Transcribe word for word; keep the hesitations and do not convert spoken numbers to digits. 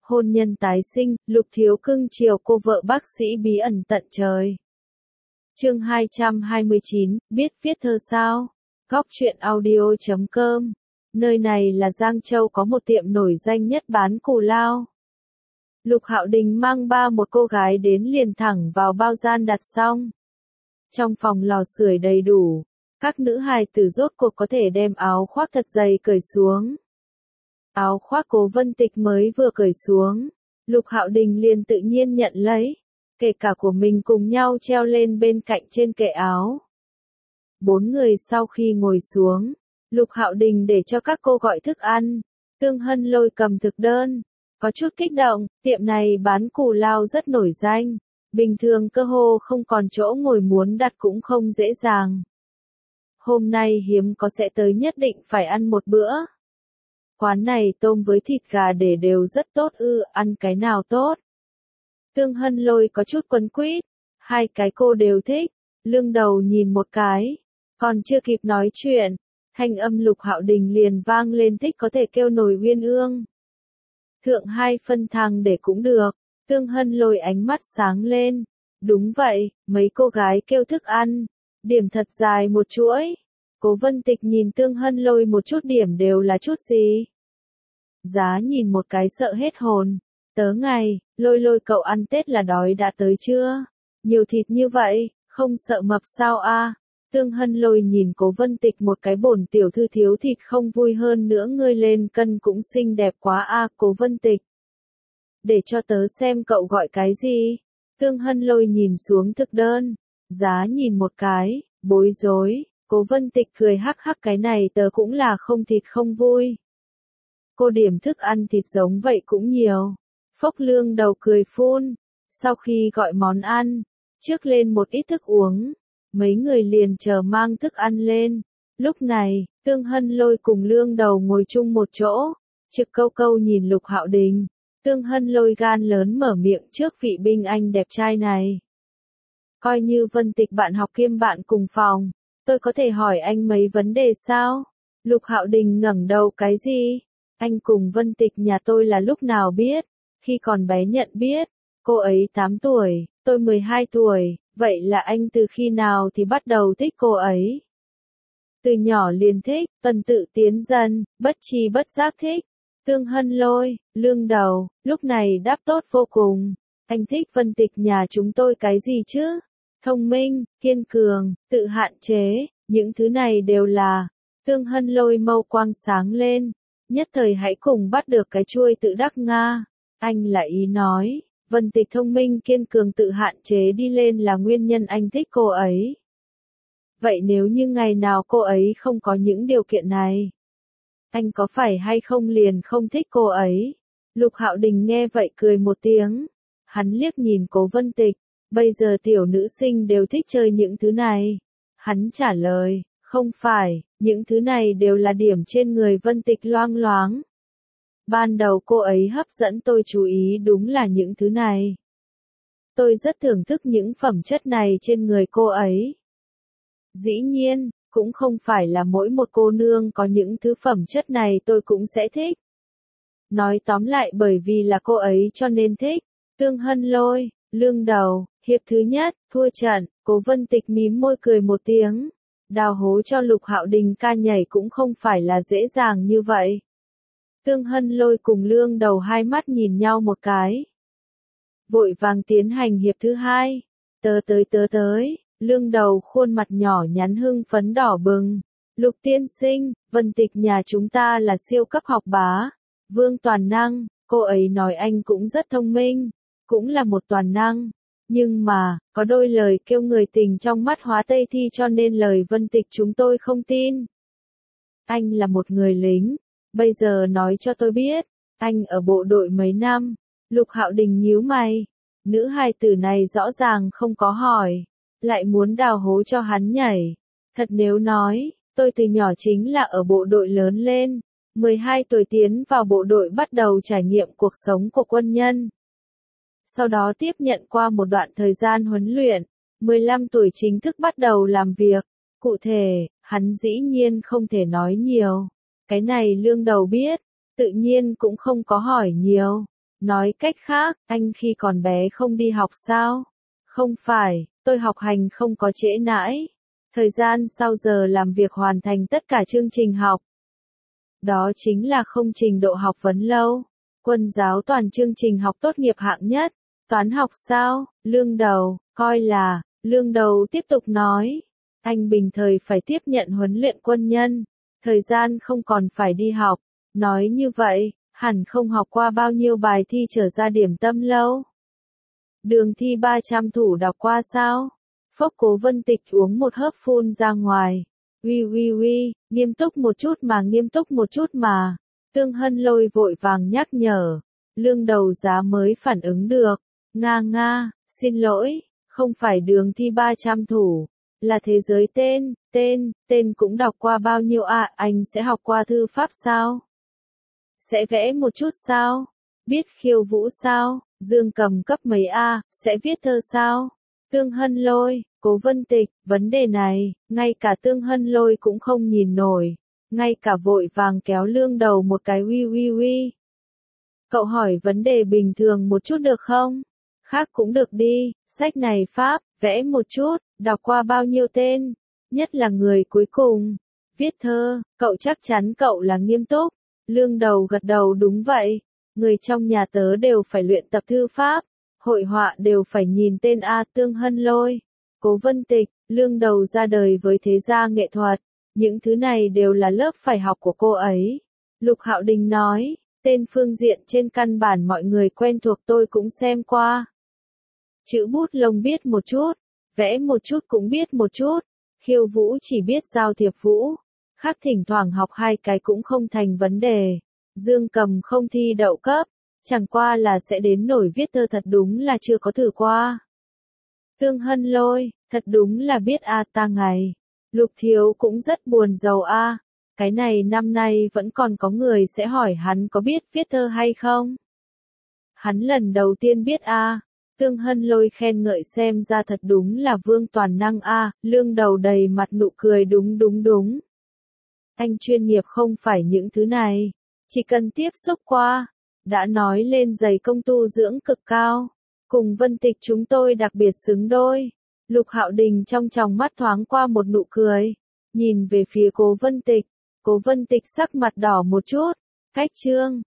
Hôn nhân tái sinh, Lục Thiếu cưng chiều cô vợ bác sĩ bí ẩn tận trời. Chương hai trăm hai mươi chín, biết viết thơ sao? Góc truyện audio chấm com. Nơi này là Giang Châu, có một tiệm nổi danh nhất bán cù lao. Lục Hạo Đình mang ba một cô gái đến liền thẳng vào bao gian đặt xong. Trong phòng lò sưởi đầy đủ, các nữ hài tử rốt cuộc có thể đem áo khoác thật dày cởi xuống. Áo khoác Cố Vân Tịch mới vừa cởi xuống, Lục Hạo Đình liền tự nhiên nhận lấy, kể cả của mình cùng nhau treo lên bên cạnh trên kệ áo. Bốn người sau khi ngồi xuống, Lục Hạo Đình để cho các cô gọi thức ăn. Tương Hân Lôi cầm thực đơn, có chút kích động, tiệm này bán cù lao rất nổi danh, bình thường cơ hồ không còn chỗ ngồi, muốn đặt cũng không dễ dàng. Hôm nay hiếm có sẽ tới, nhất định phải ăn một bữa. Quán này tôm với thịt gà để đều rất tốt ư, ăn cái nào tốt? Tương Hân Lôi có chút quấn quýt, hai cái cô đều thích. Lương Đầu nhìn một cái, còn chưa kịp nói chuyện, thanh âm Lục Hạo Đình liền vang lên, thích có thể kêu nồi uyên ương. Thượng hai phân thang để cũng được. Tương Hân Lôi ánh mắt sáng lên. Đúng vậy, mấy cô gái kêu thức ăn, điểm thật dài một chuỗi. Cố Vân Tịch nhìn Tương Hân Lôi một chút, điểm đều là chút gì? Giá nhìn một cái sợ hết hồn. Tớ ngày, Lôi Lôi cậu ăn Tết là đói đã tới chưa? Nhiều thịt như vậy, không sợ mập sao a? Tương Hân Lôi nhìn Cố Vân Tịch một cái, bổn tiểu thư thiếu thịt không vui, hơn nữa ngươi lên cân cũng xinh đẹp quá a. Cố Vân Tịch, để cho tớ xem cậu gọi cái gì? Tương Hân Lôi nhìn xuống thực đơn, giá nhìn một cái, bối rối. Cố Vân Tịch cười hắc hắc, cái này tớ cũng là không thịt không vui. Cô điểm thức ăn thịt giống vậy cũng nhiều. Phốc Lương Đầu cười phun. Sau khi gọi món ăn, trước lên một ít thức uống, mấy người liền chờ mang thức ăn lên. Lúc này, Tương Hân Lôi cùng Lương Đầu ngồi chung một chỗ, Trực Câu Câu nhìn Lục Hạo Đình. Tương Hân Lôi gan lớn mở miệng trước vị binh anh đẹp trai này. Coi như Vân Tịch bạn học kiêm bạn cùng phòng, tôi có thể hỏi anh mấy vấn đề sao? Lục Hạo Đình ngẩng đầu, cái gì? Anh cùng Vân Tịch nhà tôi là lúc nào biết? Khi còn bé nhận biết, cô ấy tám tuổi, tôi mười hai tuổi, vậy là anh từ khi nào thì bắt đầu thích cô ấy? Từ nhỏ liền thích, tuần tự tiến dần, bất tri bất giác thích. Tương Hân Lôi, Lương Đầu, lúc này đáp tốt vô cùng. Anh thích Vân Tịch nhà chúng tôi cái gì chứ? Thông minh, kiên cường, tự hạn chế, những thứ này đều là. Tương Hân Lôi mâu quang sáng lên, nhất thời hãy cùng bắt được cái chuôi tự đắc Nga. Anh là ý nói, Vân Tịch thông minh kiên cường tự hạn chế đi lên là nguyên nhân anh thích cô ấy. Vậy nếu như ngày nào cô ấy không có những điều kiện này, anh có phải hay không liền không thích cô ấy? Lục Hạo Đình nghe vậy cười một tiếng. Hắn liếc nhìn Cố Vân Tịch, bây giờ tiểu nữ sinh đều thích chơi những thứ này. Hắn trả lời, không phải, những thứ này đều là điểm trên người Vân Tịch loang loáng. Ban đầu cô ấy hấp dẫn tôi chú ý đúng là những thứ này. Tôi rất thưởng thức những phẩm chất này trên người cô ấy. Dĩ nhiên, cũng không phải là mỗi một cô nương có những thứ phẩm chất này tôi cũng sẽ thích. Nói tóm lại, bởi vì là cô ấy cho nên thích. Tương Hân Lôi, Lương Đầu, hiệp thứ nhất, thua trận. Cố Vân Tịch mím môi cười một tiếng. Đào hố cho Lục Hạo Đình ca nhảy cũng không phải là dễ dàng như vậy. Tương Hân Lôi cùng Lương Đầu hai mắt nhìn nhau một cái, vội vàng tiến hành hiệp thứ hai. Tớ tới tớ tới. Lương Đầu khuôn mặt nhỏ nhắn hưng phấn đỏ bừng. Lục tiên sinh, Vân Tịch nhà chúng ta là siêu cấp học bá, vương toàn năng. Cô ấy nói anh cũng rất thông minh, cũng là một toàn năng. Nhưng mà, có đôi lời kêu người tình trong mắt hóa Tây Thi, cho nên lời Vân Tịch chúng tôi không tin. Anh là một người lính, bây giờ nói cho tôi biết, anh ở bộ đội mấy năm? Lục Hạo Đình nhíu mày, nữ hài tử này rõ ràng không có hỏi, lại muốn đào hố cho hắn nhảy. Thật nếu nói, tôi từ nhỏ chính là ở bộ đội lớn lên, mười hai tuổi tiến vào bộ đội bắt đầu trải nghiệm cuộc sống của quân nhân. Sau đó tiếp nhận qua một đoạn thời gian huấn luyện, mười lăm tuổi chính thức bắt đầu làm việc. Cụ thể, hắn dĩ nhiên không thể nói nhiều. Cái này Lương Đầu biết, tự nhiên cũng không có hỏi nhiều. Nói cách khác, anh khi còn bé không đi học sao? Không phải, tôi học hành không có trễ nải. Thời gian sau giờ làm việc hoàn thành tất cả chương trình học. Đó chính là không trình độ học vấn lâu. Quân giáo toàn chương trình học tốt nghiệp hạng nhất. Toán học sao? Lương Đầu, coi là, Lương Đầu tiếp tục nói. Anh bình thời phải tiếp nhận huấn luyện quân nhân. Thời gian không còn phải đi học. Nói như vậy, hẳn không học qua bao nhiêu bài thi trở ra điểm tâm lâu. Đường thi ba trăm thủ đọc qua sao? Phốc Cố Vân Tịch uống một hớp phun ra ngoài. Uy uy uy, nghiêm túc một chút mà nghiêm túc một chút mà. Tương Hân Lôi vội vàng nhắc nhở. Lương Đầu giá mới phản ứng được. Nga nga, xin lỗi, không phải đường thi ba trăm thủ. Là thế giới tên, tên, tên cũng đọc qua bao nhiêu ạ, à, anh sẽ học qua thư pháp sao? Sẽ vẽ một chút sao? Biết khiêu vũ sao? Dương Cầm cấp mấy a, à, sẽ viết thơ sao? Tương Hân Lôi, Cố Vân Tịch, vấn đề này, ngay cả Tương Hân Lôi cũng không nhìn nổi, ngay cả vội vàng kéo Lương Đầu một cái uy uy uy. Cậu hỏi vấn đề bình thường một chút được không? Khác cũng được đi, sách này pháp, vẽ một chút, đọc qua bao nhiêu tên, nhất là người cuối cùng. Viết thơ, cậu chắc chắn cậu là nghiêm túc. Lương Đầu gật đầu đúng vậy, người trong nhà tớ đều phải luyện tập thư pháp, hội họa đều phải nhìn tên A. Tương Hân Lôi, Cố Vân Tịch, Lương Đầu ra đời với thế gia nghệ thuật, những thứ này đều là lớp phải học của cô ấy. Lục Hạo Đình nói, tên phương diện trên căn bản mọi người quen thuộc tôi cũng xem qua. Chữ bút lông biết một chút, vẽ một chút cũng biết một chút, khiêu vũ chỉ biết giao thiệp vũ, khác thỉnh thoảng học hai cái cũng không thành vấn đề. Dương Cầm không thi đậu cấp, chẳng qua là sẽ đến nổi viết thơ thật đúng là chưa có thử qua. Tương Hân Lôi, thật đúng là biết a à ta ngày. Lục Thiếu cũng rất buồn rầu a, à. Cái này năm nay vẫn còn có người sẽ hỏi hắn có biết viết thơ hay không. Hắn lần đầu tiên biết a. À. Tương Hân Lôi khen ngợi xem ra thật đúng là vương toàn năng a, à. Lương Đầu đầy mặt nụ cười đúng đúng đúng. Anh chuyên nghiệp không phải những thứ này, chỉ cần tiếp xúc qua, đã nói lên giày công tu dưỡng cực cao, cùng Vân Tịch chúng tôi đặc biệt xứng đôi. Lục Hạo Đình trong tròng mắt thoáng qua một nụ cười, nhìn về phía Cố Vân Tịch, Cố Vân Tịch sắc mặt đỏ một chút, cách chương.